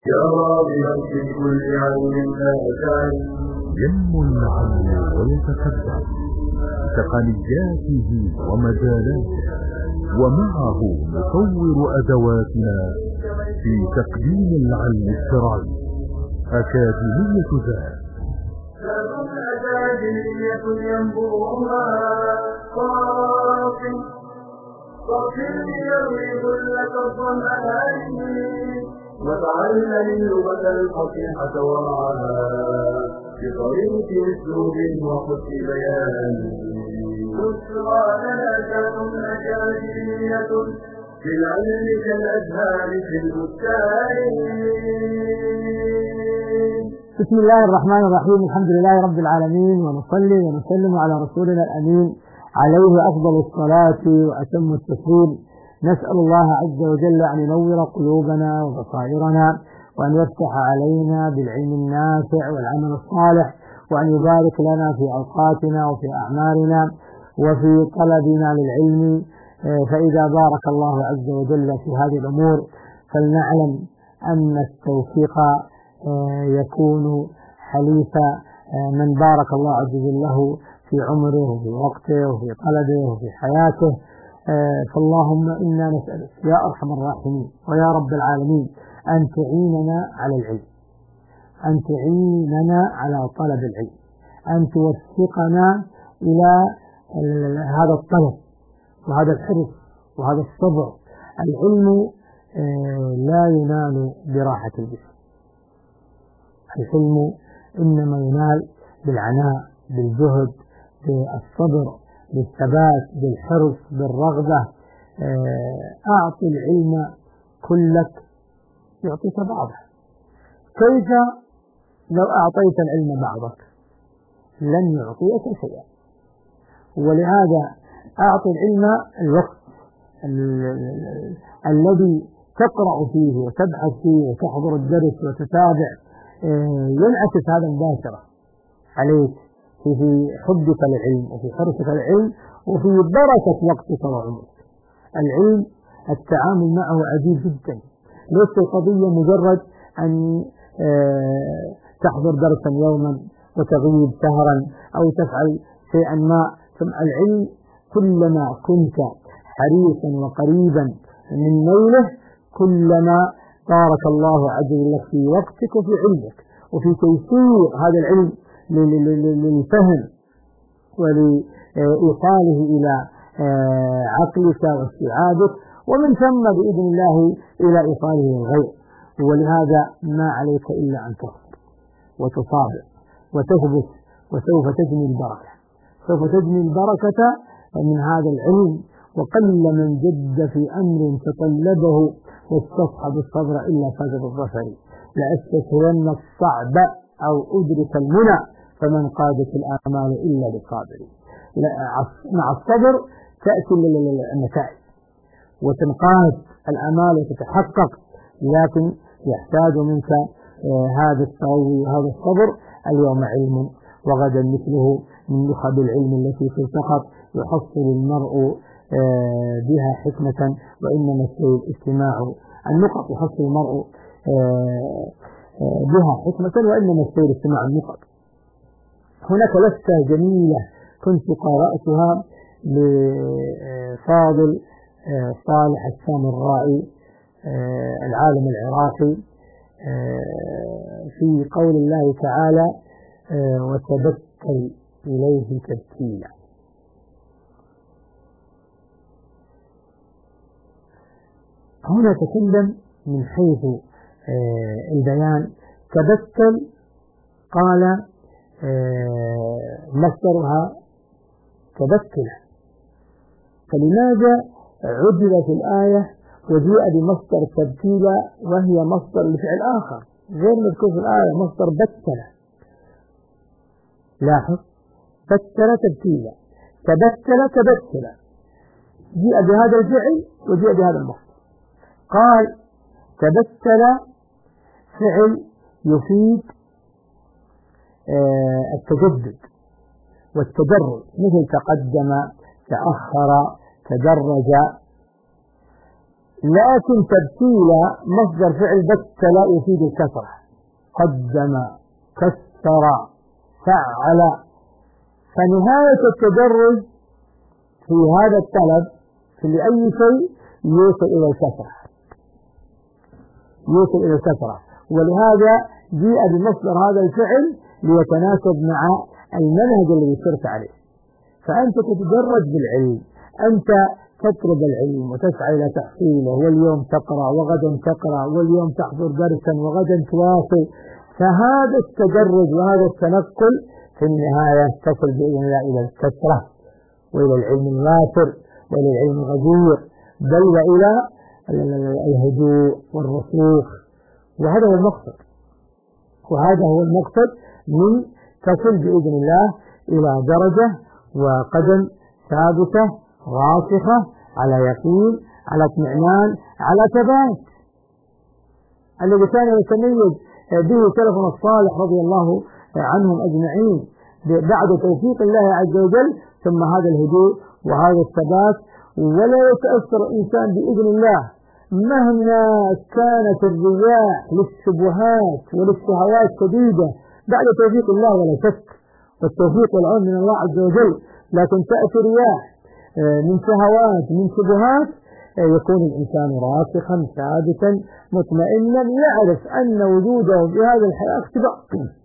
يا راغبا في كل علم نافع ينمو العلم ويتقدم بتقنياته ومجالاته، ومعه نطور أدواتنا في تقديم العلم الشرعي. أكاديمية ذات أكاديمية ينبوها صافي يروي ظلة الظمآن وتعلم اللغة الفصيحة ورعاها بطريق أسلوب وحسن بيان. بشرى لنا أكاديمية في العلم كالأزهار في البستان. بسم الله الرحمن الرحيم. الحمد لله رب العالمين، ونصلي ونسلم على رسولنا الأمين عليه أفضل الصلاة وأتم التسليم. نسأل الله عز وجل أن ينور قلوبنا وبصائرنا، وأن يفتح علينا بالعلم النافع والعمل الصالح، وأن يبارك لنا في أوقاتنا وفي أعمالنا وفي طلبنا للعلم. فإذا بارك الله عز وجل في هذه الأمور فلنعلم أن التوفيق يكون حليف من بارك الله عز وجل له في عمره وفي وقته وفي طلبه وفي حياته. فاللهم إنا نسألك يا أرحم الراحمين ويا رب العالمين أن تعيننا على العلم، أن تعيننا على طلب العلم، أن توفقنا إلى هذا الطلب وهذا الحرص وهذا الصبر. العلم لا ينال براحة الجسم، العلم إنما ينال بالعناء، بالجهد، بالصبر، بالثبات، بالحرص، بالرغبة. أعطي العلم كلك يعطيك بعضه. كيف لو أعطيت العلم بعضك؟ لن يعطيك شيئا. ولهذا أعطي العلم الوقت الذي تقرأ فيه وتبحث فيه وتحضر الدرس وتتابع، ينعكس هذا مباشرة عليك في حبك للعلم وفي حرصك للعلم وفي بركة وقتك وعمرك. العلم التعامل معه عجيب جدا، ليس القضية مجرد أن تحضر درسا يوما وتغيب شهرا أو تفعل شيئا ما. ثم العلم كلما كنت حريصا وقريبا من نيله كلما بارك الله عز وجل في وقتك وفي علمك وفي تيسير هذا العلم للفهم ولإيصاله إلى عقلك واستيعابك، ومن ثم بإذن الله إلى إيصاله للغير. ولهذا ما عليك إلا أن تصبر وتصابر وتثبت، وسوف تجني البركة، سوف تجني البركة من هذا العلم. وقل من جد في أمر تطلبه واستصحب الصبر إلا فاز بالظفر. لأستسهلن الصعب أو أدرك المنى فمن قادت الآمال إلا بالصابر. مع الصبر تأتي النتائج وتنقاد الآمال وتتحقق، لكن يحتاج منك هذا التروي وهذا الصبر. اليوم علم وغدا مثله، من نخب العلم التي تلتقط يحصل المرء بها حكمة، وإنما السير اجتماع النقط. يحصل المرء بها حكمة وإنما السير اجتماع النقط. هناك لفتة جميلة كنت قرأتها لفاضل صالح السامرائي العالم العراقي في قول الله تعالى وتبتل إليه تبتيلا. هنا تكلم من حيث البيان. تبتل قال مصدرها تبتلا، فلماذا عدل في الآية وجيء بمصدر تبتيلا وهي مصدر لفعل آخر غير مذكور في الآية، مصدر بتلا؟ لاحظ، بتل تبتيلا، تبتل تبتلا، جيء بهذا الفعل وجيء بهذا المصدر. قال تبتل فعل يفيد التجدد والتدرج، مثل تقدم، تأخر، تدرج. لكن تبتيل مصدر فعل بتل يفيد الكسرة، قدم كسر فعل. فنهاية التدرج في هذا الطلب في أي شيء يوصل إلى الكسرة، يوصل إلى الكسرة. ولهذا جيء بمصدر هذا الفعل ليتناسب مع المنهج الذي سرت عليه. فأنت تتدرج بالعلم، أنت تطلب العلم وتسعى إلى تحصيله، واليوم تقرأ وغدا تقرأ، واليوم تحضر درسا وغدا تواصل. فهذا التدرج وهذا التنقل في النهاية تصل بإذن الله إلى الكثرة وإلى العلم الوافر وإلى العلم الغزير، بل وإلى الهدوء والرسوخ. وهذا هو المقصد، وهذا هو المقصد من تصل بإذن الله إلى درجة وقدم ثابتة راسخة على يقين، على اطمئنان، على ثبات، الذي كان يتميز به سلفنا الصالح رضي الله عنهم أجمعين بعد توفيق الله عز وجل. ثم هذا الهدوء وهذا الثبات، ولا يتأثر الإنسان بإذن الله مهما كانت الرياح للشبهات وللشهوات شديدة بعد توفيق الله ولا شك، والتوفيق والعون من الله عز وجل. لكن تأتي رياح من شهوات من شبهات، يكون الإنسان راسخا ثابتا مطمئنا، يعرف أن وجوده في هذه الحياة اختبار،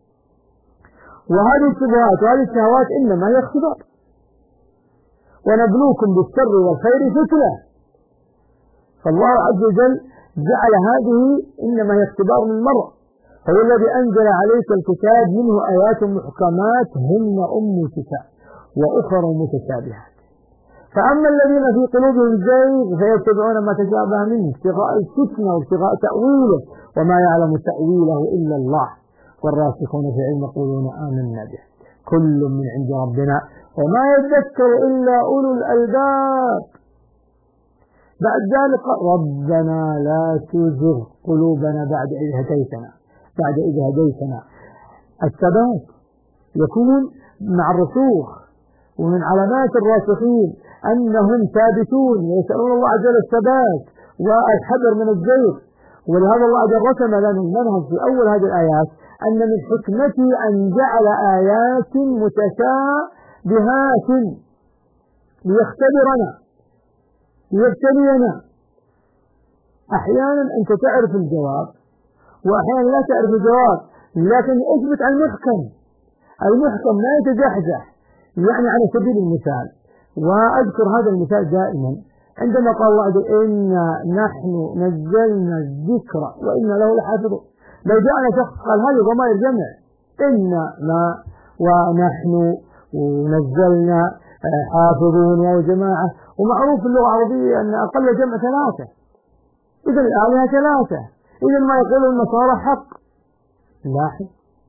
وهذه الشبهات وهذه الشهوات إنما هي اختبار. ونبلوكم بالشر والخير فتنة. فالله عز وجل جعل هذه إنما هي اختبار من مرة. فهو الذي أنزل عليك الكتاب منه آيات محكمات هن أم الكتاب وأخر متشابهات. فأما الذين في قلوبهم زيغ فيتبعون ما تشابه منه ابتغاء الفتنة وابتغاء تأويله وما يعلم تأويله إلا الله والراسخون في العلم يقولون آمنا به كل من عند ربنا وما يذكر إلا أولو الألباب. بعد ذلك ربنا لا تزغ قلوبنا بعد إذ هديتنا. الثبات يكون مع الرسوخ، ومن علامات الراسخين أنهم ثابتون ويسألون الله عز وجل الثبات والحذر من الزيغ. ولهذا الله عز وجل رسم لنا المنهج في أول هذه الآيات أن من حكمته أن جعل آيات متشابهات ليختبرنا ليبتلينا. أحيانا أنت تعرف الجواب وأحيانا لا تعرف الجواب، لكن اثبت على المحكم لا يتزحزح. يعني على سبيل المثال، وأذكر هذا المثال دائما عندما قال الله عز وجل إنا نحن نزلنا الذكر وإنا له لحافظون. لو جاءنا شخص قال هذه ضمائر جمع، إنا ما ونحن ونزلنا حافظون يا جماعة، ومعروف في اللغة العربية أن أقل جمع 3، إذا الآلهة 3، إذا ما يقول النصارى حق. لاحظ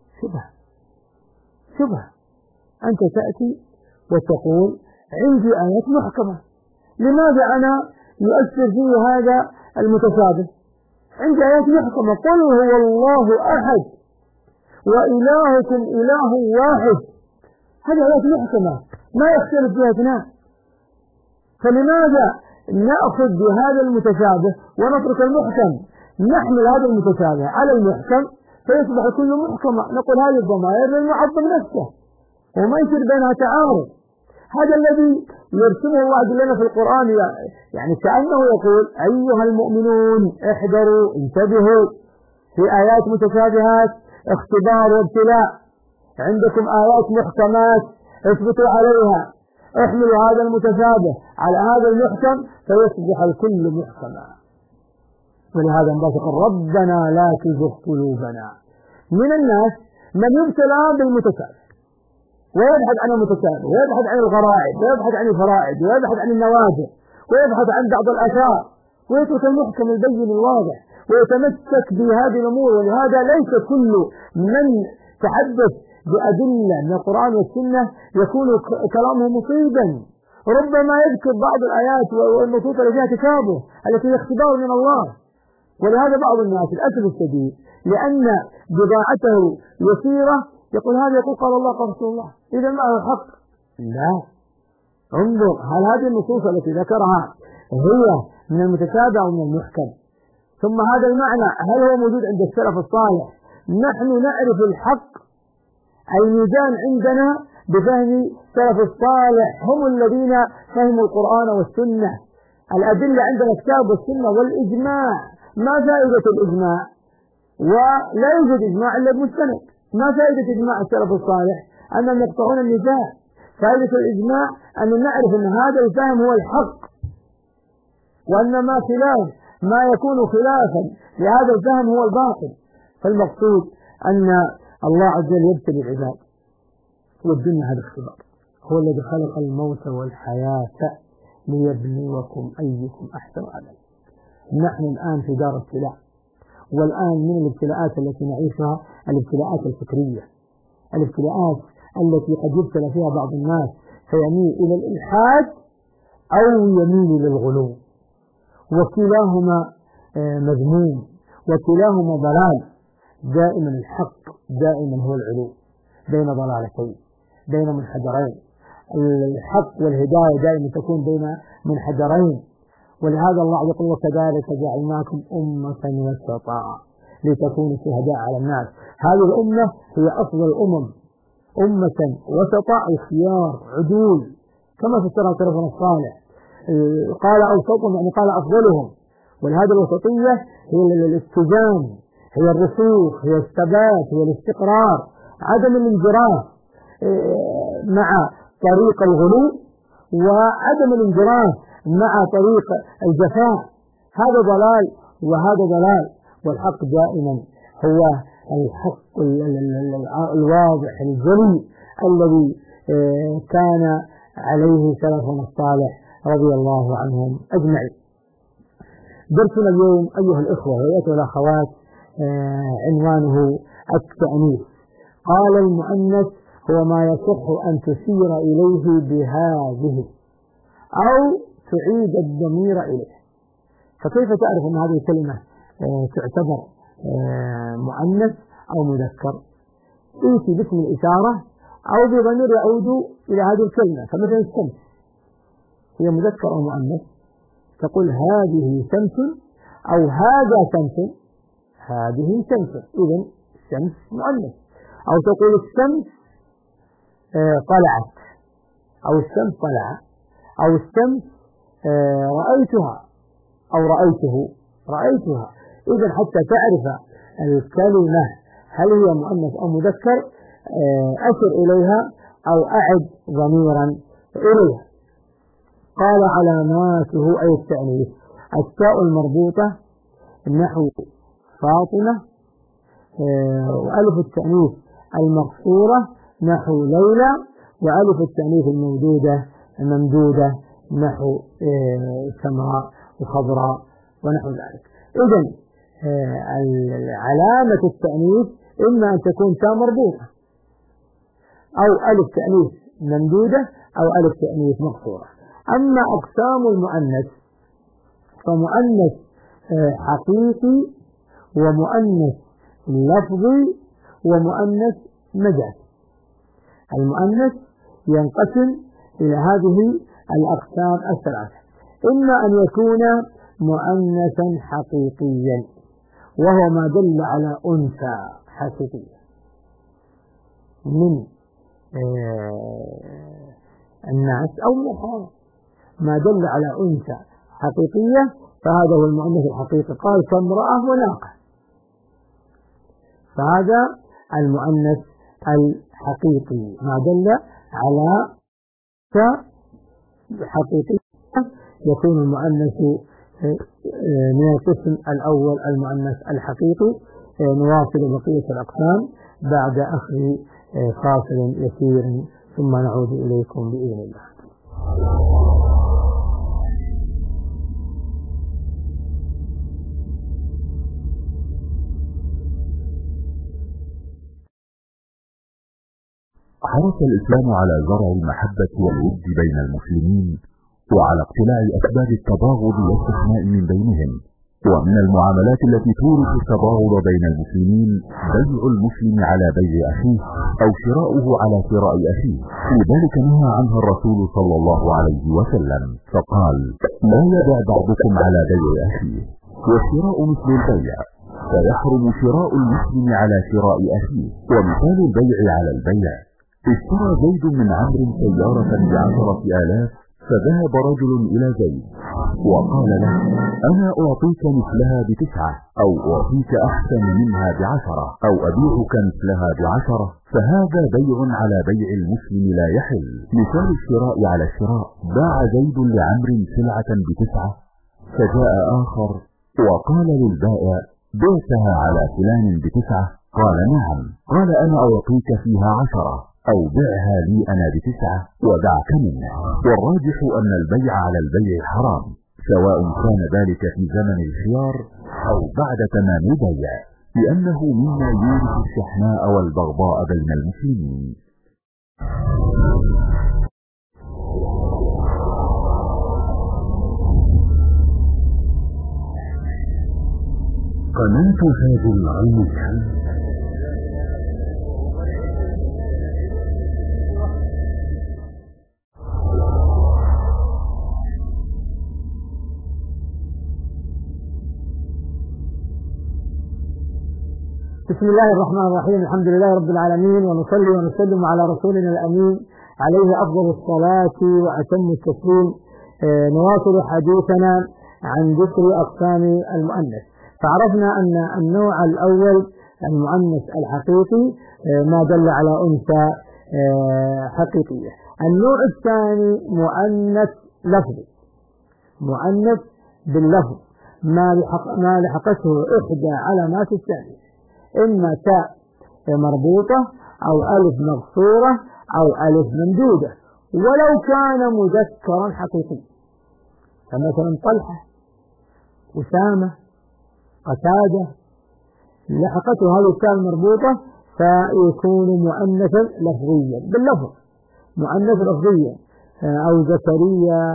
شبه أنت تأتي وتقول عندي آيات محكمة، لماذا أنا يؤثر في هذا المتشابه؟ عندي آيات محكمة، قل هو الله أحد وإلهكم إله واحد، هذه آيات محكمة ما يختلف فيها اثنان. فلماذا نأخذ بهذا المتشابه ونترك المحكم؟ نحمل هذا المتشابه على المحكم فيصبح كل محكمة، نقول هذه الضمائر للمعظم نفسه وما يصير بينها تعارض. هذا الذي يرسمه الله عز وجل في القرآن، يعني كأنه يقول أيها المؤمنون احذروا انتبهوا، في آيات متشابهات اختبار وابتلاء، عندكم آيات محكمات اثبتوا عليها، احملوا هذا المتشابه على هذا المحكم فيصبح الكل محكما. ولهذا انبثق ربنا لا تزغ قلوبنا. من الناس من يبتلى بالمتشابه ويبحث عن المتشابه ويبحث عن الغرائب ويبحث عن الفرائض ويبحث عن النوازل ويبحث عن بعض الآثار ويترك المحكم البين الواضح ويتمسك بهذه الأمور. ولهذا ليس كل من تحدث بأدلة من القرآن والسنة يكون كلامه مصيبا، ربما يذكر بعض الآيات والنصوص التي فيها تشابه التي هي اختبار من الله. ولهذا بعض الناس للأسف الشديد لأن بضاعته يسيرة يقول هذا يقول قال الله قال رسول الله، إذا ما هو الحق؟ لا، انظر هل هذه النصوص التي ذكرها هي من المتشابه أو من المحكم. ثم هذا المعنى هل هو موجود عند السلف الصالح؟ نحن نعرف الحق، الميزان عندنا بفهم السلف الصالح، هم الذين فهموا القرآن والسنة. الأدلة عندنا الكتاب والسنة والإجماع. ما فائدة الإجماع؟ ولا يوجد إجماع إلا بمستند. ما فائدة إجماع السلف الصالح؟ أنهم يقطعون النزاع. فائدة الإجماع أن نعرف أن هذا الفهم هو الحق، وأن ما خلاف ما يكون خلافا لهذا الفهم هو الباطل. فالمقصود أن الله عز وجل يبتلي العباد، والدنيا هذا اختبار. هو الذي خلق الموت والحياة ليبلوكم أيكم أحسن عملا. نحن الآن في دار ابتلاء، والآن من الابتلاءات التي نعيشها الابتلاءات الفكرية، الابتلاءات التي قد يبتلى فيها بعض الناس فيميل إلى الإلحاد أو يميل للغلو، وكلاهما مذموم وكلاهما ضلال. دائما الحق دائما هو العلو بين ضلالتين، بين منحدرين. الحق والهداية دائما تكون بين منحدرين. ولهذا الله يقول وكذلك جعلناكم أمة وسطا لتكونوا شهداء على الناس. هذه الأمة هي أفضل الأمم، أمة وسطا خيار عدول، كما فسرها سلفنا الصالح. قال أوسطهم يعني قال أفضلهم. ولهذا الوسطية هي الاتزان، هي الرسوخ، هي الثبات، هي الاستقرار، عدم الانجراف مع طريق الغلو، وعدم الانجراف مع طريق الجفاء. هذا ضلال وهذا ضلال، والحق دائما هو الحق الواضح الجلي الذي كان عليه سلفنا الصالح رضي الله عنهم أجمعين. درسنا اليوم أيها الإخوة وأيها الأخوات عنوانه التأنيث. قال المؤنث هو ما يصح أن تشير إليه بهذه أو تعيد الضمير إليه. فكيف تعرف أن هذه الكلمة تعتبر مؤنث أو مذكر؟ ائتي باسم الإشارة أو بضمير يعود إلى هذه الكلمة. فمثلا الشمس هي مذكر أو مؤنث؟ تقول هذه شمس أو هذا شمس، هذه شمس، إذن الشمس مؤنث. أو تقول الشمس طلعت، أو الشمس طلع، أو الشمس رأيتها، أو رأيتها. إذن حتى تعرف الكلمة هل هي مؤنث أو مذكر أشر إليها أو أعد ضميرا إليها. قال علاماته أي التأنيث: التاء المربوطة نحو فاطمة، وألف التأنيث المقصورة نحو ليلى، وألف التأنيث الممدودة نحو سمراء وخضراء ونحو ذلك. إذن علامة التأنيث إما أن تكون تاء مربوطة أو ألف تأنيث ممدودة أو ألف تأنيث مقصورة. أما أقسام المؤنث فمؤنث حقيقي ومؤنث لفظي ومؤنث مجازي. المؤنث ينقسم إلى هذه الأقسام الثلاثة: إما أن يكون مؤنثا حقيقيا وهو ما دل على أنثى حقيقية من الناس أو من الحيوان، ما دل على أنثى حقيقية فهذا هو المؤنث الحقيقي. قال كامرأة وناقة، فهذا المؤنث الحقيقي ما دل على حقيقي. يكون المؤنث من القسم الأول المؤنث الحقيقي. نواصل بقية الأقسام بعد أخذ فاصل يسير ثم نعود إليكم بإذن الله. حرص الإسلام على زرع المحبة والود بين المسلمين، وعلى اقتلاع أسباب التباغض والاستثناء من بينهم. ومن المعاملات التي تورث التباغض بين المسلمين بيع المسلم على بيع أخيه أو شراؤه على شراء أخيه، لذلك نهى عنها الرسول صلى الله عليه وسلم فقال: لا يبع بعضكم على بيع أخيه، والشراء مثل البيع، فيحرم شراء المسلم على شراء أخيه. ومثال البيع على البيع: اشترى زيد من عمرو سيارة ب10,000، فذهب رجل إلى زيد وقال له: أنا أعطيك مثلها ب9، أو أعطيك أحسن منها ب10، أو أبيعك مثلها ب10، فهذا بيع على بيع المسلم لا يحل. مثال الشراء على الشراء: باع زيد لعمرو سلعة ب9، فجاء آخر وقال للبائع: بعتها على فلان ب9؟ قال: نعم. قال: أنا أعطيك فيها 10، أو بعها لي أنا ب9 ودعك منه. والراجح أن البيع على البيع حرام، سواء كان ذلك في زمن الخيار أو بعد تمام البيع، لأنه مما يورث الشحناء والبغضاء بين المسلمين. قناة هذه العلمية بسم الله الرحمن الرحيم. الحمد لله رب العالمين، ونصلي ونسلم على رسولنا الأمين عليه أفضل الصلاة وأتم التسليم. نواصل حديثنا عن ذكر أقسام المؤنث. فعرفنا أن النوع الأول المؤنث الحقيقي ما دل على أنثى حقيقية. النوع الثاني مؤنث لفظي، مؤنث باللفظ ما لحقته إحدى علامات الثانية، إما تاء مربوطة أو ألف مقصورة أو ألف ممدودة، ولو كان مذكرا حقيقي، فمثلا طلحة، أسامة، قتادة، لحقته هذه التاء المربوطة فيكون مؤنثا لفظيا باللفظ، مؤنث لفظيا، أو زكريا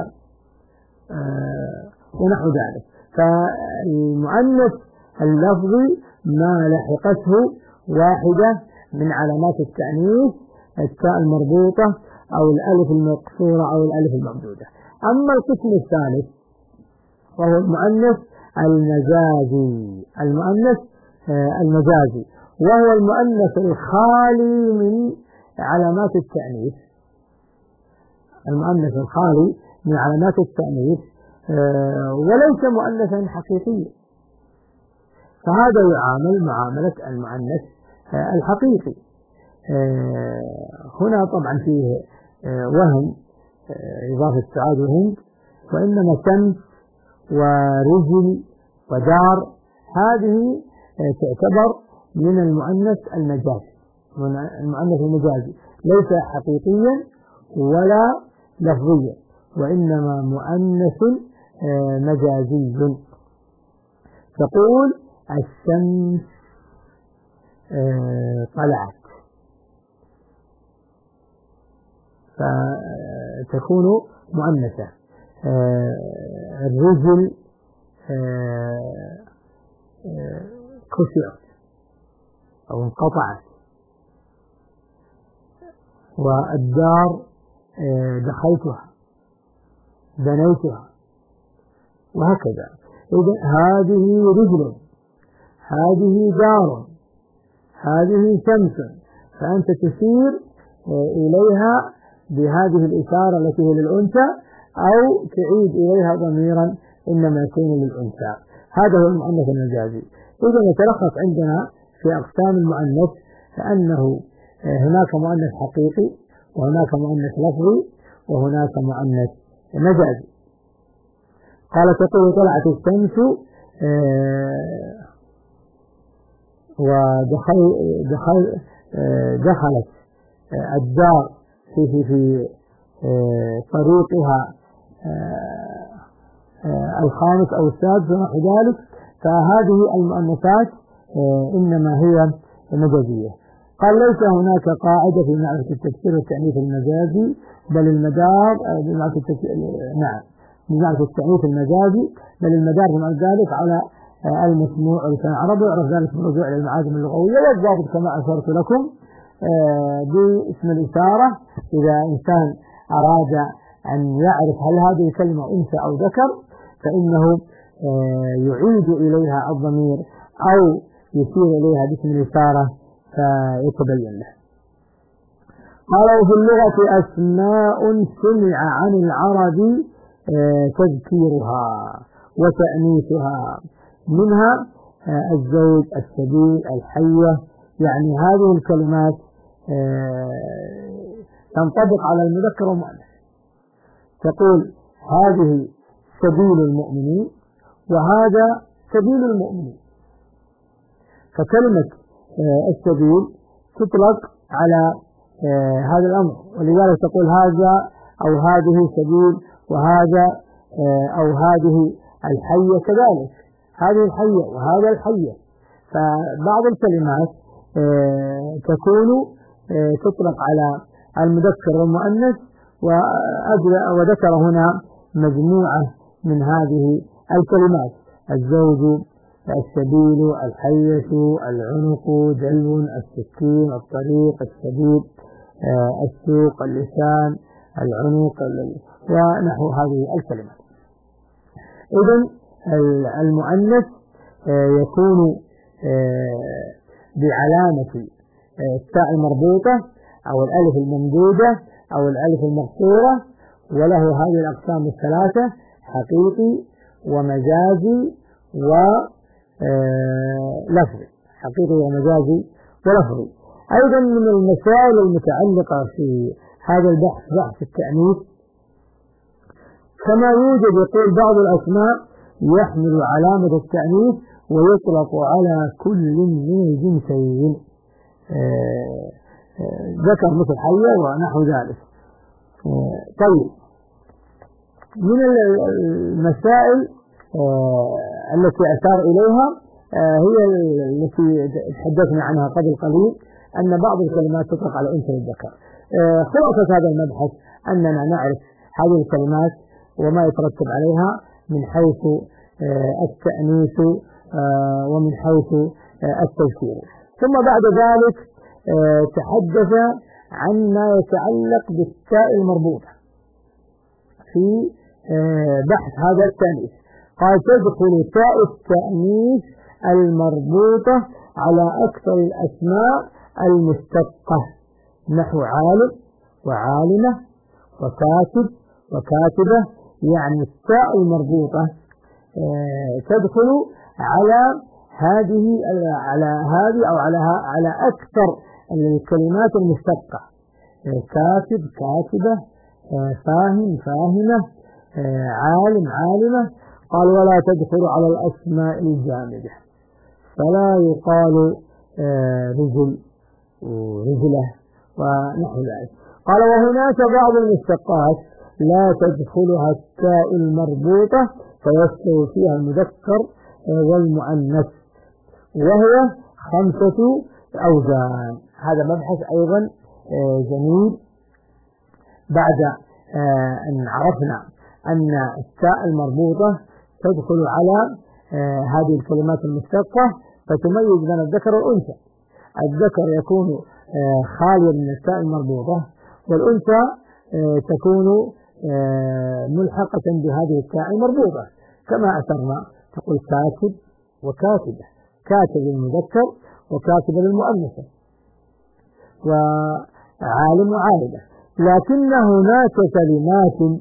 ونحو ذلك. فالمؤنث اللفظي ما لحقته واحدة من علامات التأنيث، التاء المربوطة أو الألف المقصورة أو الألف الممدودة. أما القسم الثالث وهو المؤنث المجازي، المؤنث المجازي، وهو المؤنث الخالي من علامات التأنيث، المؤنث الخالي من علامات التأنيث وليس مؤنثا حقيقيا، فهذا يعامل معاملة المؤنث الحقيقي. هنا طبعا فيه وهم، إضافة سعاد وهند، وإنما شمس ورجل ودار هذه تعتبر من المؤنث المجازي، من المؤنث المجازي، ليس حقيقيا ولا لفظيا، وإنما مؤنث مجازي. تقول: الشمس طلعت، فتكون مؤنثة. الرجل كسرت أو انقطعت، والدار دخلتها، بنيتها، وهكذا. إذا هذه رجل، هذه دار، هذه شمس، فأنت تشير إليها بهذه الإشارة التي هي للأنثى، أو تعيد إليها ضميرا إنما يكون للأنثى. هذا هو المؤنث المجازي. إذا يتلخص عندنا في أقسام المؤنث أنه هناك مؤنث حقيقي، وهناك مؤنث لفظي، وهناك مؤنث مجازي. قال: تقول: طلعت الشمس دخلت الدار في طريقها الخامس أو السادس ونحو ذلك. فهذه المؤنثات إنما هي مجازية. قال: ليس هناك قاعدة في معرفة التفسير والتأنيث المجازي، بل المدار بمعرفة بمعرفة التأنيث المجازي، بل المدار بمعنى ذلك على المسموع ولسان العرب، ويعرف ذلك بالرجوع إلى المعاجم اللغوية، والضابط كما أشرت لكم باسم الإشارة. إذا إنسان أراد أن يعرف هل هذه الكلمة أنثى أو ذكر فإنه يعيد إليها الضمير أو يشير إليها باسم الإشارة فيتبين له. قال وفي اللغة أسماء سمع عن العرب تذكيرها وتأنيثها، منها الزوج، السبيل، الحية. يعني هذه الكلمات تنطبق على المذكر والمؤنث. تقول هذه سبيل المؤمنين وهذا سبيل المؤمنين، فكلمة السبيل تطلق على هذا الأمر، ولذلك تقول هذا أو هذه سبيل، وهذا أو هذه الحية كذلك، هذه الحية وهذا الحية. فبعض الكلمات تكون تطلق على المذكر والمؤنث، وذكر هنا مجموعة من هذه الكلمات: الزوج، السبيل، الحية، العنق، دلو، السكين، الطريق، السبيل، السوق، اللسان، العنق، ونحو هذه الكلمات. إذن المؤنث يكون بعلامة التاء المربوطة أو الألف الممدودة أو الألف المقصورة، وله هذه الأقسام الثلاثة: حقيقي ومجازي ولفظي. حقيقي ومجازي ولفظي. أيضا من المسائل المتعلقة في هذا البحث بحث التأنيث، كما يوجد يقول بعض الأسماء يحمل علامة التأنيث ويطلق على كل من الجنسين، ذكر مثل حية ونحو ذلك. طيب، من المسائل التي أشار إليها هي التي تحدثنا عنها قبل قليل، أن بعض الكلمات تطلق على الأنثى والذكر. خلاصة هذا المبحث أننا نعرف هذه الكلمات وما يترتب عليها من حيث التأنيث ومن حيث التذكير. ثم بعد ذلك تحدث عن ما يتعلق بالتاء المربوطة في بحث هذا التأنيث. قال تدخل تاء التأنيث المربوطة على أكثر الأسماء المشتقة، نحو عالم وعالمة وكاتب وكاتبة. يعني التاء المربوطة تدخل على هذه أو على أكثر الكلمات المشتقة: كاتب، كاتبة، فاهم، فاهمة، عالم، عالمة. قال ولا تدخل على الأسماء الجامدة، فلا يقال رجل ورجلة ونحو ذلك. قال وهناك بعض المشتقات لا تدخلها التاء المربوطة فيستوي فيها المذكر والمؤنث، وهي 5 أوزان. هذا مبحث أيضا جميل. بعد أن عرفنا أن التاء المربوطة تدخل على هذه الكلمات المشتقة فتميز بين الذكر والأنثى. الذكر يكون خاليا من التاء المربوطة، والأنثى تكون ملحقة بهذه التاء المربوطة، كما أشرنا. تقول كاتب وكاتبة، كاتب للمذكر وكاتبة للمؤنثة، وعالم وعالمة. لكن هناك كلمات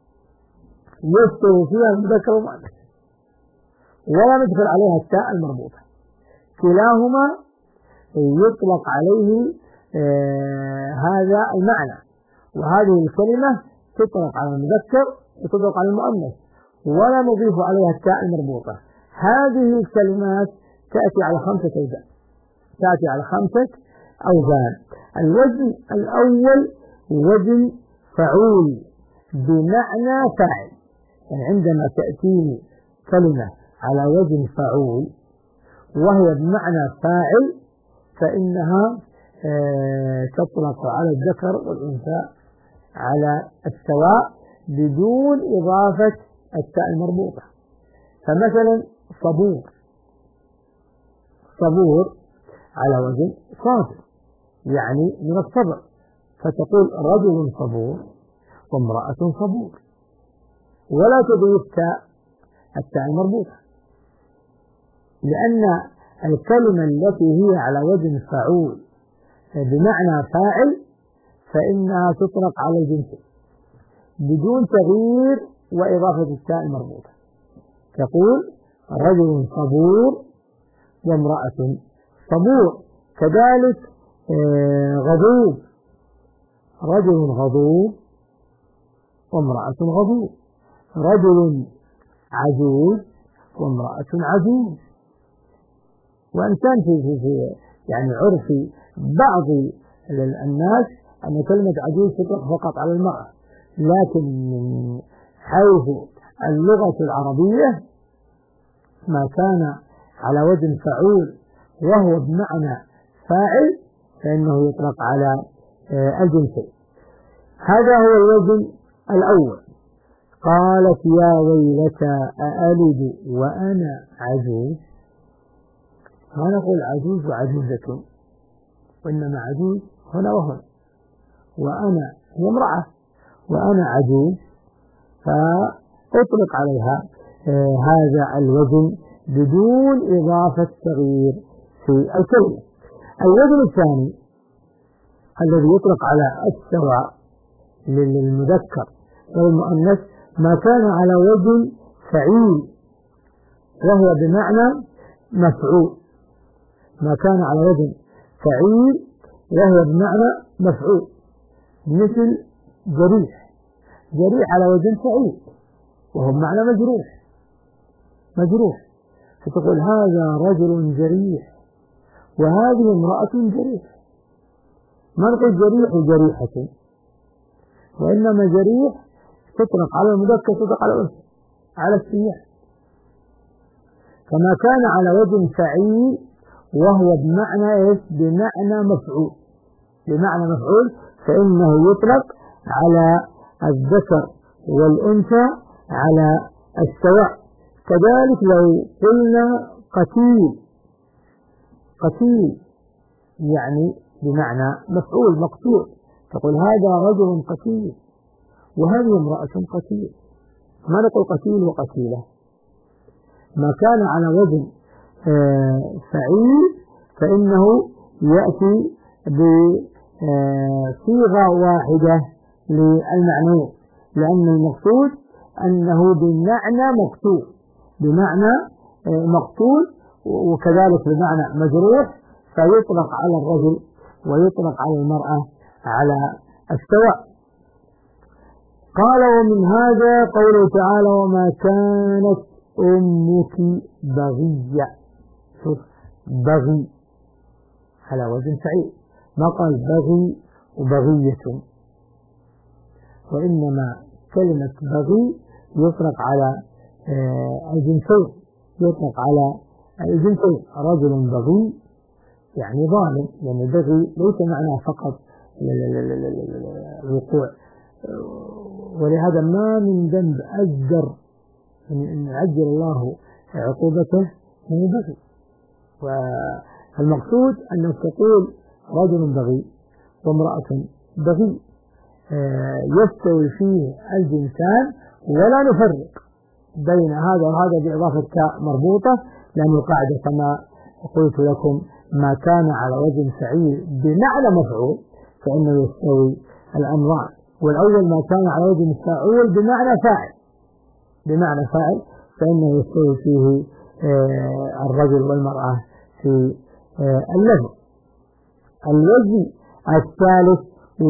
يستوي فيها المذكر والمؤنث ولا ندخل عليها التاء المربوطة، كلاهما يطلق عليه هذا المعنى. وهذه الكلمة تطلق على المذكر وتطلق على المؤنث ولا نضيف عليها التاء المربوطة. هذه الكلمات تأتي على 5 أوزان. تأتي على 5 أوزان. الوزن الأول وزن فعول بمعنى فاعل. يعني عندما تأتيني كلمة على وزن فعول وهي بمعنى فاعل فإنها تطلق على الذكر والأنثى على السواء بدون إضافة التاء المربوطة. فمثلا صبور، صبور على وزن صابر، يعني من الصبر، فتقول رجل صبور وامرأة صبور، ولا تضيف التاء المربوطة، لأن الكلمة التي هي على وزن فعول بمعنى فاعل فإنها تطلق على الجنس بدون تغيير وإضافة التاء المربوطة. تقول رجل صبور وامرأة صبور. كذلك غضوب، رجل غضوب وامرأة غضوب. رجل عجوز وامرأة عجوز. وإن كان في يعني عرف بعض الناس أن كلمة عجوز تطلق فقط على المرأة، لكن من حيث اللغة العربية ما كان على وزن فعول وهو بمعنى فاعل فإنه يطلق على الجنسين. هذا هو الوزن الأول. قالت يا ويلتى أألد وأنا عجوز. ما نقول عجوز وعجوزة، وإنما عجوز هنا وهنا، وأنا هي امرأة وأنا عجوز، فأطلق عليها هذا الوزن بدون إضافة تغيير في الكلمة. الوزن الثاني الذي يطلق على السواء للمذكر والمؤنث ما كان على وزن فعيل وهو بمعنى مفعول. ما كان على وزن فعيل وهو بمعنى مفعول، مثل جريح. جريح على وزن فعيل وهو بمعنى مجروح، فتقول هذا رجل جريح وهذه امرأة جريح. ما نقول جريح وجريحة، وإنما جريح تطلق على المذكر تطلق على الأنثى على السياح. فما كان على وزن فعيل وهو بمعنى بمعنى مفعول فإنه يطلق على الذكر والأنثى على السواء. كذلك لو قلنا قتيل يعني بمعنى مفعول مقتول، تقول هذا رجل قتيل وهذه امرأة قتيل. ما نقول قتيل وقتيلة. ما كان على وزن فعيل فإنه يأتي بصيغة واحدة للمعنى، لأن المقصود أنه بمعنى مقتول وكذلك بمعنى مجروح، فيطلق على الرجل ويطلق على المرأة على السواء. قال ومن هذا قوله تعالى وما كانت أمك بغية. شوف بغي على وزن فعيل، ما قال بغي وبغية، وإنما كلمة بغي يطلق على الجنسين، رجل بغي يعني ظالم، يعني بغي ليس معناه فقط الوقوع، ولهذا ما من ذنب أجدر أن يعجل الله عقوبته من البغي. والمقصود أنك تقول رجل بغي وامرأة بغي يستوي فيه الجنسان ولا نفرق بين هذا وهذا بإضافة تاء مربوطة، لأن القاعدة كما قلت لكم ما كان على وزن فعيل بمعنى مفعول فإنه يستوي الأمران، والأول ما كان على وزن فاعول بمعنى فاعل فإنه يستوي فيه الرجل والمرأة في اللفظ. الوزن الثالث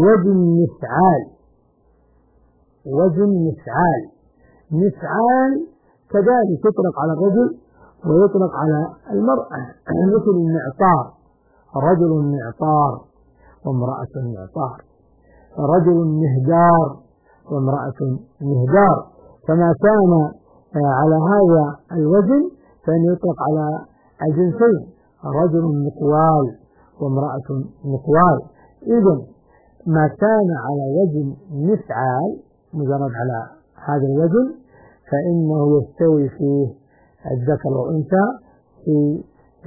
وزن مفعال كذلك يطلق على الرجل ويطلق على المرأة، مثل المعطار، رجل معطار وامرأة معطار، رجل مهدار وامرأة مهدار. فما كان على هذا الوزن فإنه يطلق على الجنسين، رجل مقوال وامرأة مقوال. إذن ما كان على وزن مفعال مجرد على هذا الوزن فإنه يستوي فيه الذكر والأنثى في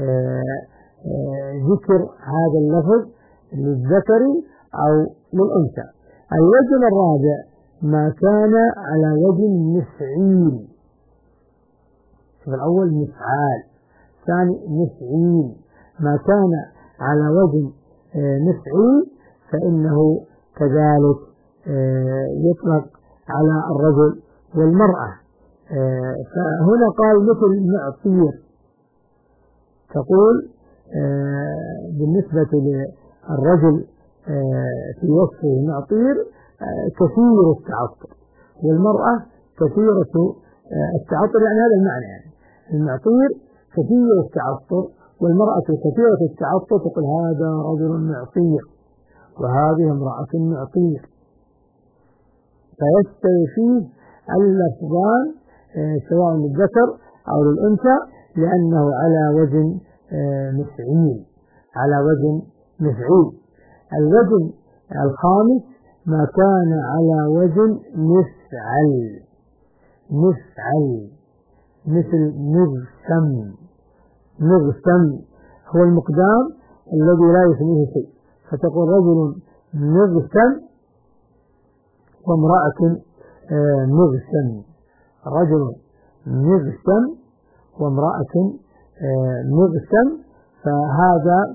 ذكر هذا اللفظ للذكر أو للأنثى. الوزن الرابع ما كان على وزن مفعيل. شوف الأول مفعال، ثاني مفعيل. ما كان على وزن مفعيل فإنه كذلك يطلق على الرجل والمرأة. فهنا قال مثل معطير، تقول بالنسبة للرجل في وصفه معطير كثير التعطر، والمرأة كثيرة التعطر، يعني هذا المعنى. يعني المعطير كثير التعطر والمرأة كثيرة التعطر، تقول هذا رجل معطير وهذه امرأة معطير، فيستوي فيه اللفظان سواء للذكر أو للأنثى، لأنه على وزن مفعيل، على وزن مفعيل. الوزن الخامس ما كان على وزن مفعل. مفعل مثل مغسم. مغسم هو المقدام الذي لا يفنيه شيء، فتقول رجل مغسم وامرأة مغسم. رجل مغسم وامرأة مغسم، فهذا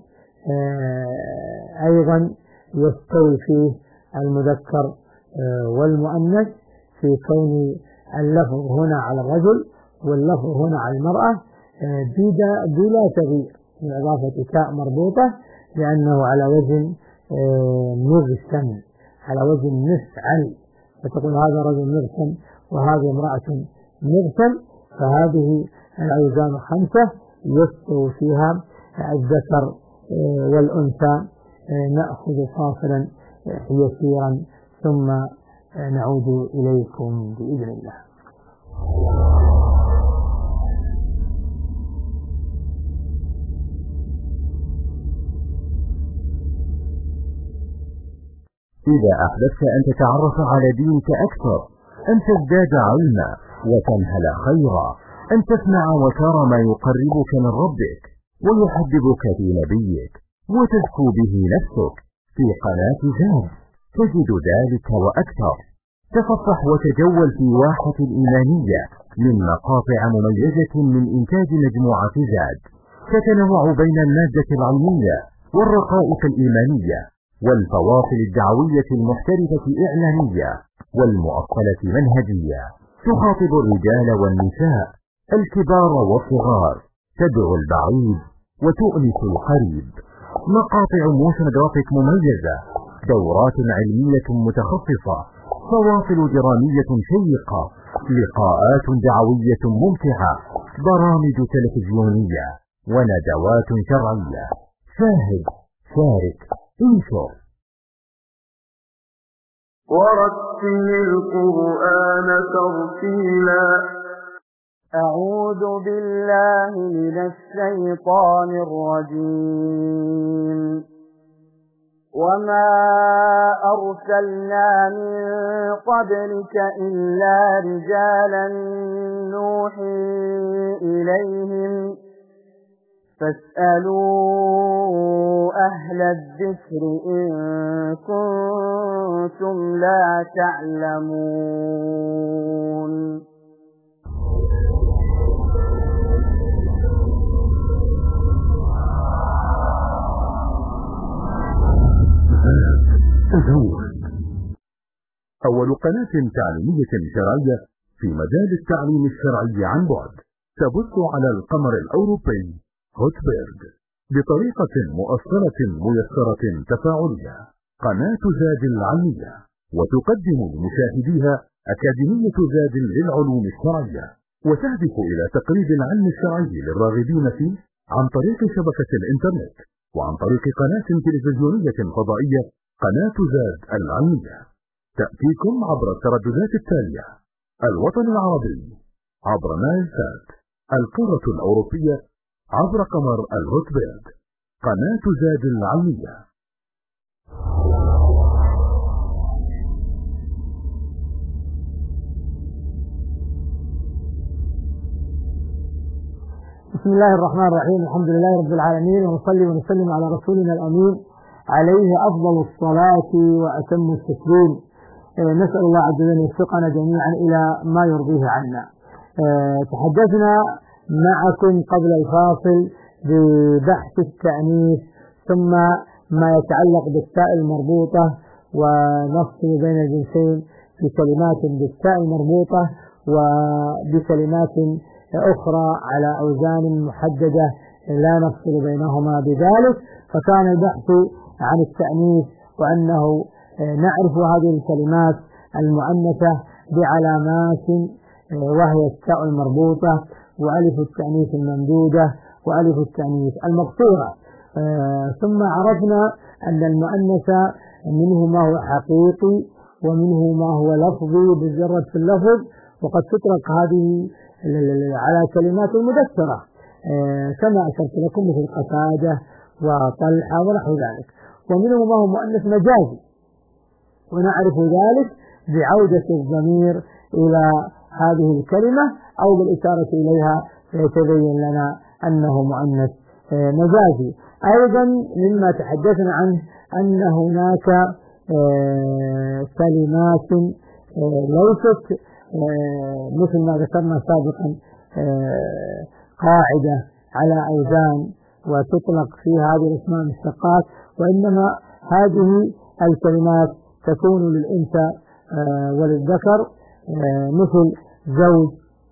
أيضا يستوي فيه المذكر والمؤنث، في كون اللفظ هنا على الرجل واللفظ هنا على المرأة بلا تغيير من إضافة تاء مربوطة، لأنه على وزن مغسم، على وزن مفعل، فتقول هذا رجل مغسم وهذه امرأة مغسم. فهذه الأوزان الخمسة يستوي فيها الذكر والأنثى. نأخذ فاصلا يسيرا ثم نعود إليكم بإذن الله. إذا أحببت أن تتعرف على دينك أكثر، أن تزداد علما وتنهل خيرا، أن تسمع وترى ما يقربك من ربك ويحببك في نبيك وتزكو به نفسك، في قناة زاد تجد ذلك وأكثر. تصفح وتجول في واحة الإيمانية من مقاطع مميزة من إنتاج مجموعة زاد، تتنوع بين المادة العلمية والرقائق الإيمانية والفواصل الدعوية المحترفة إعلامية والمؤصلة منهجية، تخاطب الرجال والنساء، الكبار والصغار، تدعو البعيد وتؤنس القريب. مقاطع موشن جرافيك مميزة، دورات علمية متخصصة، فواصل درامية شيقة، لقاءات دعوية ممتعة، برامج تلفزيونية وندوات شرعية. شاهد، شارك، انشر. ورتل القرآن ترتيلا. أعوذ بالله من الشيطان الرجيم. وما أرسلنا من قبلك إلا رجالا نوحي إليهم فاسألوا أهل الذكر إن كنتم لا تعلمون. أول قناة تعليمية شرعية في مجال التعليم الشرعي عن بعد، تبث على القمر الأوروبي هوتبيرغ بطريقة مؤصلة ميسرة تفاعلية. قناة زاد العلمية، وتقدم لمشاهديها أكاديمية زاد للعلوم الشرعية، وتهدف إلى تقريب العلم الشرعي للراغبين فيه عن طريق شبكة الإنترنت وعن طريق قناة تلفزيونية فضائية. قناة زاد العلمية تأتيكم عبر الترددات التالية: الوطن العربي عبر نايل سات، القارة الأوروبية عبر قمر الهوتبيرغ. قناة زاد العلمية. بسم الله الرحمن الرحيم. الحمد لله رب العالمين، ونصلي ونسلم على رسولنا الأمين عليه أفضل الصلاة وأتم التسليم. نسأل الله عز وجل يوفقنا جميعا إلى ما يرضيه عنا. تحدثنا معكم قبل الفاصل ببحث التأنيث ثم ما يتعلق بالتاء المربوطة ونفصل بين الجنسين بكلمات بالتاء المربوطة وبكلمات أخرى على أوزان محددة لا نفصل بينهما بذلك. فكان البحث عن التأنيث وأنه نعرف هذه الكلمات المؤنثة بعلامات وهي التاء المربوطة وألف التأنيث الممدودة وألف التأنيث المقصورة. ثم عرفنا أن المؤنث منه ما هو حقيقي ومنه ما هو لفظي بالجرد في اللفظ، وقد تطلق هذه على كلمات المذكرة كما أشرت لكم مثل قتادة وطلحة ونحو ذلك. ومنه ما هو مؤنث مجازي، ونعرف ذلك بعودة الضمير إلى هذه الكلمة أو بالإشارة إليها فيتبين لنا أنه مؤنث مجازي. أيضا مما تحدثنا عنه أن هناك كلمات ليست مثل ما ذكرنا سابقا قاعدة على أوزان وتطلق في هذه الأسماء المشتقات، وإنما هذه الكلمات تكون للأنثى وللذكر، مثل زوج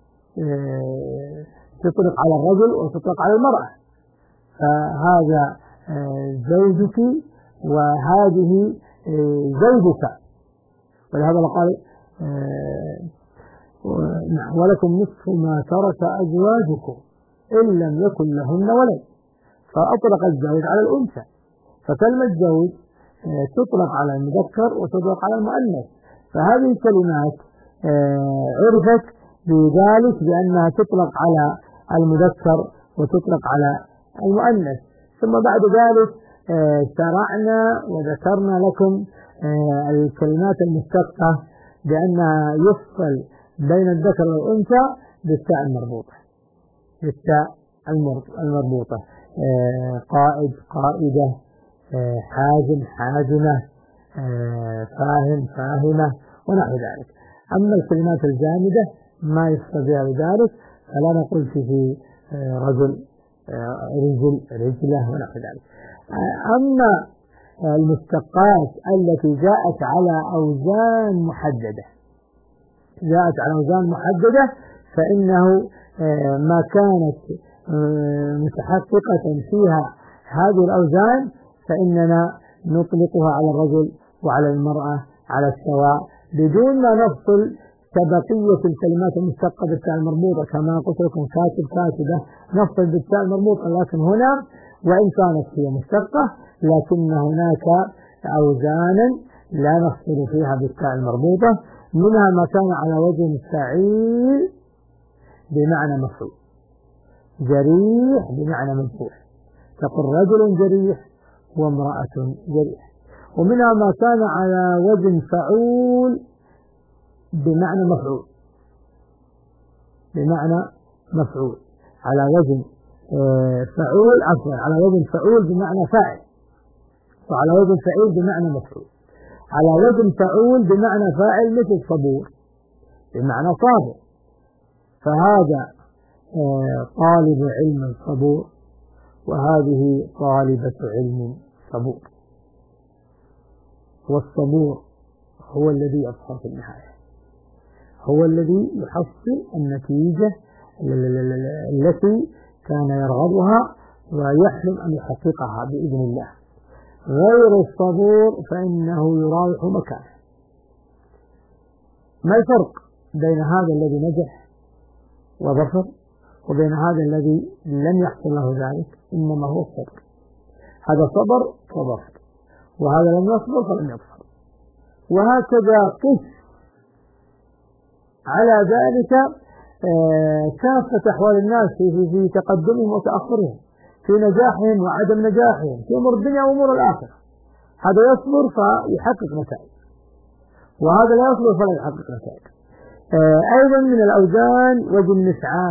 تطلق على الرجل وتطلق على المرأة، فهذا زوجك وهذه زوجك، ولهذا قال ولكم نصف ما ترك أزواجكم إن لم يكن لهن ولد، فأطلق الزوج على الأنثى. فكلمة زوج تطلق على المذكر وتطلق على المؤنث، فهذه الكلمات عرفت بذلك بأنها تطلق على المذكر وتطلق على المؤنث. ثم بعد ذلك شرعنا وذكرنا لكم الكلمات المشتقة بأنها يفصل بين الذكر والأنثى بالتاء المربوطة، بالتاء المربوطة، قائد قائدة، حازم حازمة، فاهم فاهمة ونحو ذلك. أما الكلمات الجامدة ما يفصل بها بذلك، فلا نقول في رجل رجل رجلة ونحو ذلك. أما المشتقات التي جاءت على أوزان محددة فإنه ما كانت متحققة فيها هذه الأوزان فإننا نطلقها على الرجل وعلى المرأة على السواء بدون ما نفصل كبقية الكلمات المشتقة بالتاء المربوطة، كما قلت لكم كاتب كاتبة نفصل بالتاء المربوطة، لكن هنا وإن كانت هي مشتقة لكن هناك أوزانا لا نفصل فيها بالتاء المربوطة، منها ما كان على وزن فعيل بمعنى مفعول، جريح بمعنى منفوح، تقول رجل جريح وامرأة جريح. ومنها ما كان على وزن فعول بمعنى مفعول على وزن فعول، عفوا على وزن فعول بمعنى فاعل، وعلى وزن فعيل بمعنى مفعول. على وزن فعول بمعنى فاعل مثل صبور بمعنى صابر، فهذا طالب علم صبور وهذه طالبة علم صبور، والصبور هو الذي يظهر في النهاية، هو الذي يحصل النتيجة التي كان يرغبها ويحلم أن يحققها بإذن الله. غير الصبور فإنه يراوح مكانه. ما الفرق بين هذا الذي نجح وظفر وبين هذا الذي لم يحصل له ذلك؟ إنما هو الصبر، هذا صبر فظفر، وهذا لم يصبر فلم يظفر، وهكذا قس على ذلك كافة أحوال الناس في تقدمهم وتأخرهم، في نجاحهم وعدم نجاحهم، في أمور الدنيا وأمور الآخرة. هذا يصبر فيحقق نتائج، وهذا لا يصبر فلا يحقق نتائج. أيضا من الأوزان وزن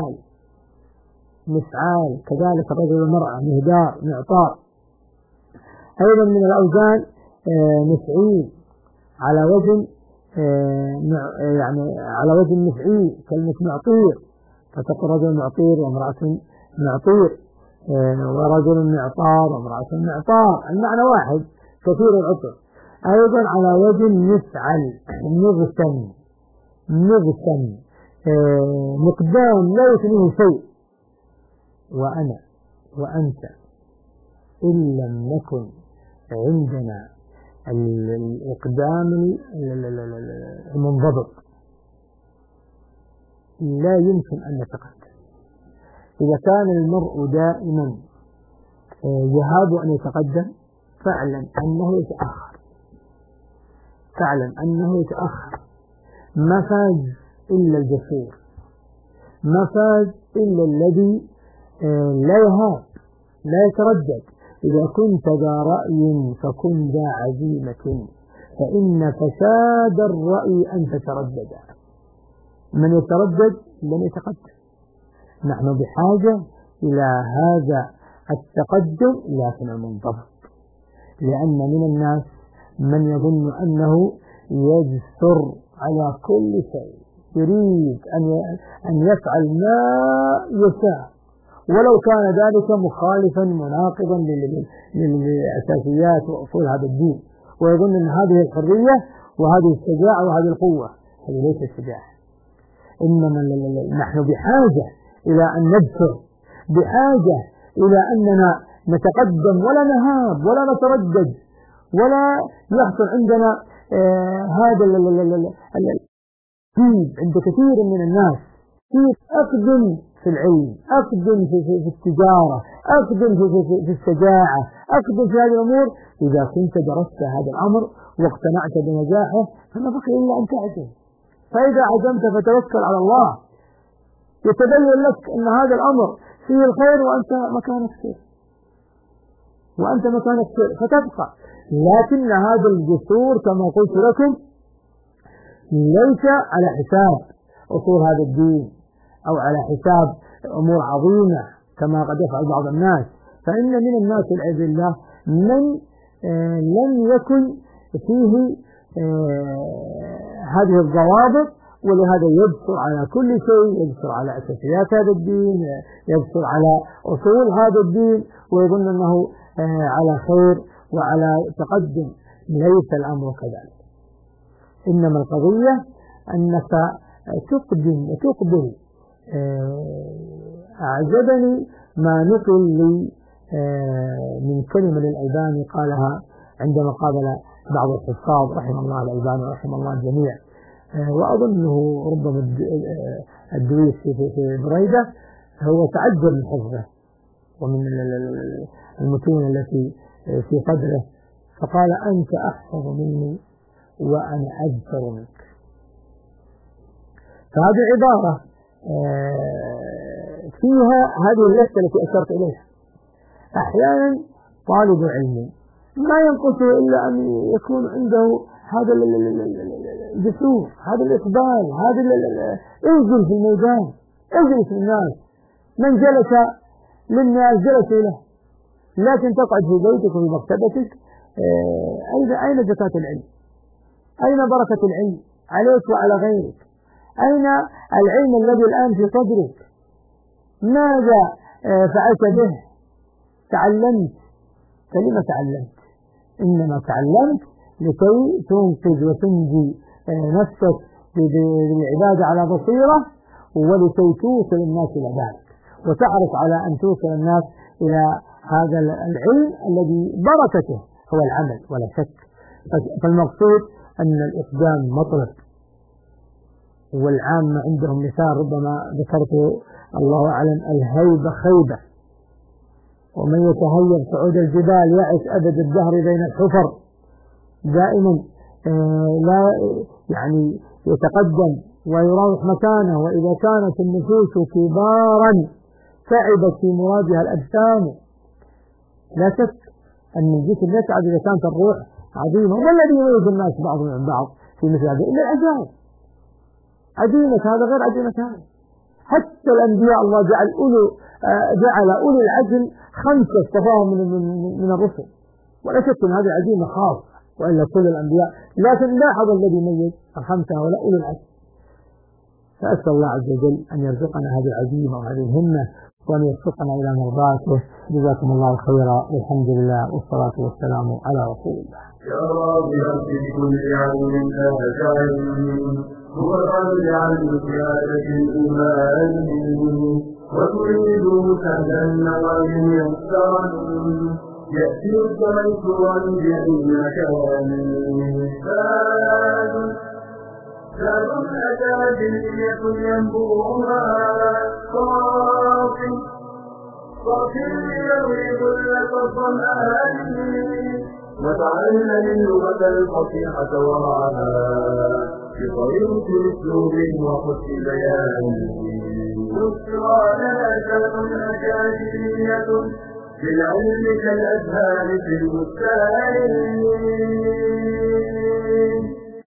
مفعال كذلك الرجل والمرأة، مهدار معطاء. أيضا من الأوزان مفعيل على وزن يعني على وزن مفعيل، كلمة معطير، فتقول رجل معطير وامرأة معطير، ورجل معطار وامرأة معطار، المعنى واحد كثير العطر. أيضا على وزن مفعل، مغسن، مقدام لا يثنيه شيء. وأنا وأنت إن لم نكن عندنا الإقدام المنضبط لا يمكن أن نتقدم. إذا كان المرء دائما يهاب أن يتقدم فاعلم أنه يتأخر. ما فاز إلا الجسور، ما فاز إلا الذي لا يهاب لا يتردد. إذا كنت ذا رأي فكن ذا عزيمة، فإن فساد الرأي أن تتردد. من يتردد لن يتقدم. نحن بحاجة إلى هذا التقدم لكن المنضبط، لأن من الناس من يظن أنه يجسر على كل شيء، يريد أن يفعل ما يشاء ولو كان ذلك مخالفا مناقضا للأساسيات وأصول هذا الدين، ويظن أن هذه الحرية وهذه الشجاعة وهذه القوة. هذه ليست الشجاعة، إنما نحن بحاجة إلى أن نبصر، بحاجة إلى أننا نتقدم ولا نهاب ولا نتردد، ولا يحصل عندنا هذا عند كثير من الناس أقدم في العلم، أقدم في التجارة، أقدم في الشجاعة، أقدم في هذه الأمور. إذا كنت درست هذا الأمر واقتنعت بنجاحه فما بقي إلا أن تعزم. فإذا عزمت فتوكل على الله، يتبين لك أن هذا الأمر فيه الخير وأنت مكانك خير فتبقى. لكن هذا الجسور كما قلت لكم ليس على حساب أصول هذا الدين أو على حساب أمور عظيمة كما قد يفعل بعض الناس. فإن من الناس والعياذ بالله من لم يكن فيه هذه الضوابط، ولهذا يبصر على كل شيء، يبصر على أساسيات هذا الدين، يبصر على أصول هذا الدين، ويظن أنه على خير وعلى تقدم. ليس الأمر كذلك، إنما القضية أنك تقدم وتقبل. أعجبني ما نقل لي من كلمة للألباني قالها عندما قابل بعض الحفاظ رحمه الله الألباني ورحمه الله الجميع، وأظنه ربما الدويسي في بريدة، هو تعجب من حفظه ومن المتون التي في صدره، فقال: أنت أحفظ مني وأنا أجسر منك. فهذه عبارة فيها هذه اللفتة التي أشرت إليها. أحيانا طالب علم ما ينقصه إلا أن يكون عنده هذا الجسور، هذا الإقبال، هذا انزل في الميدان، اجلس للناس. من جلس للناس جلسوا له، لكن تقعد في بيتك وفي مكتبتك. أين زكاة العلم؟ أين بركة العلم عليك وعلى غيرك؟ أين العلم الذي الآن في صدرك؟ ماذا فعلت به؟ تعلمت؟ فلما تعلمت؟ إنما تعلمت لكي تنقذ وتنجي نفسك بالعبادة على بصيرة، ولكي توصل الناس إلى ذلك، وتعرف على أن توصل الناس إلى هذا العلم الذي بركته هو العمل ولا شك. فالمقصود أن الإقدام مطلب، والعامة عندهم مثال ربما ذكرته الله أعلم: الهيبة خيبة، ومن يتهيب صعود الجبال يعش أبد الدهر بين الحفر. دائما لا يعني يتقدم ويراوح مكانه، وإذا كانت النفوس كبارا تعبت في مرادها الأجسام. لا شك أن الجسم يتعب إذا كانت الروح عظيمة. وما الذي يميز الناس بعضهم عن بعض في مثل هذا إلا العجائب؟ عديمة هذا غير عديمة هذا. حتى الأنبياء الله جعل أولي العزم 5 اصطفاهم من الرسل، ولا شك أن هذه عزيمة خاصة. وإلا كل الأنبياء، لكن لاحظ الذي ميز أرحمت هؤلاء أولو العزم. فأسأل الله عز وجل أن يرزقنا هذه العزيمة وهذه الهمة وأن يوفقنا إلى مرضاته. جزاكم الله خيرا، والحمد لله والصلاة والسلام على رسول الله. يا راضيا في كل علم لا تعلم هو الرد عن زيادة الإيمان وتريد سهلا وإن يسرا يأتيك ميسورا بأي مكان زاد أكاديمية ينبوها صافي يروي ظلة الظمآن وتعلم اللغة الفصيحة ورعاها بطريق أسلوب وحسن بيان بشرى لنا شرف أكاديمية للعلم كالأزهار في البستان.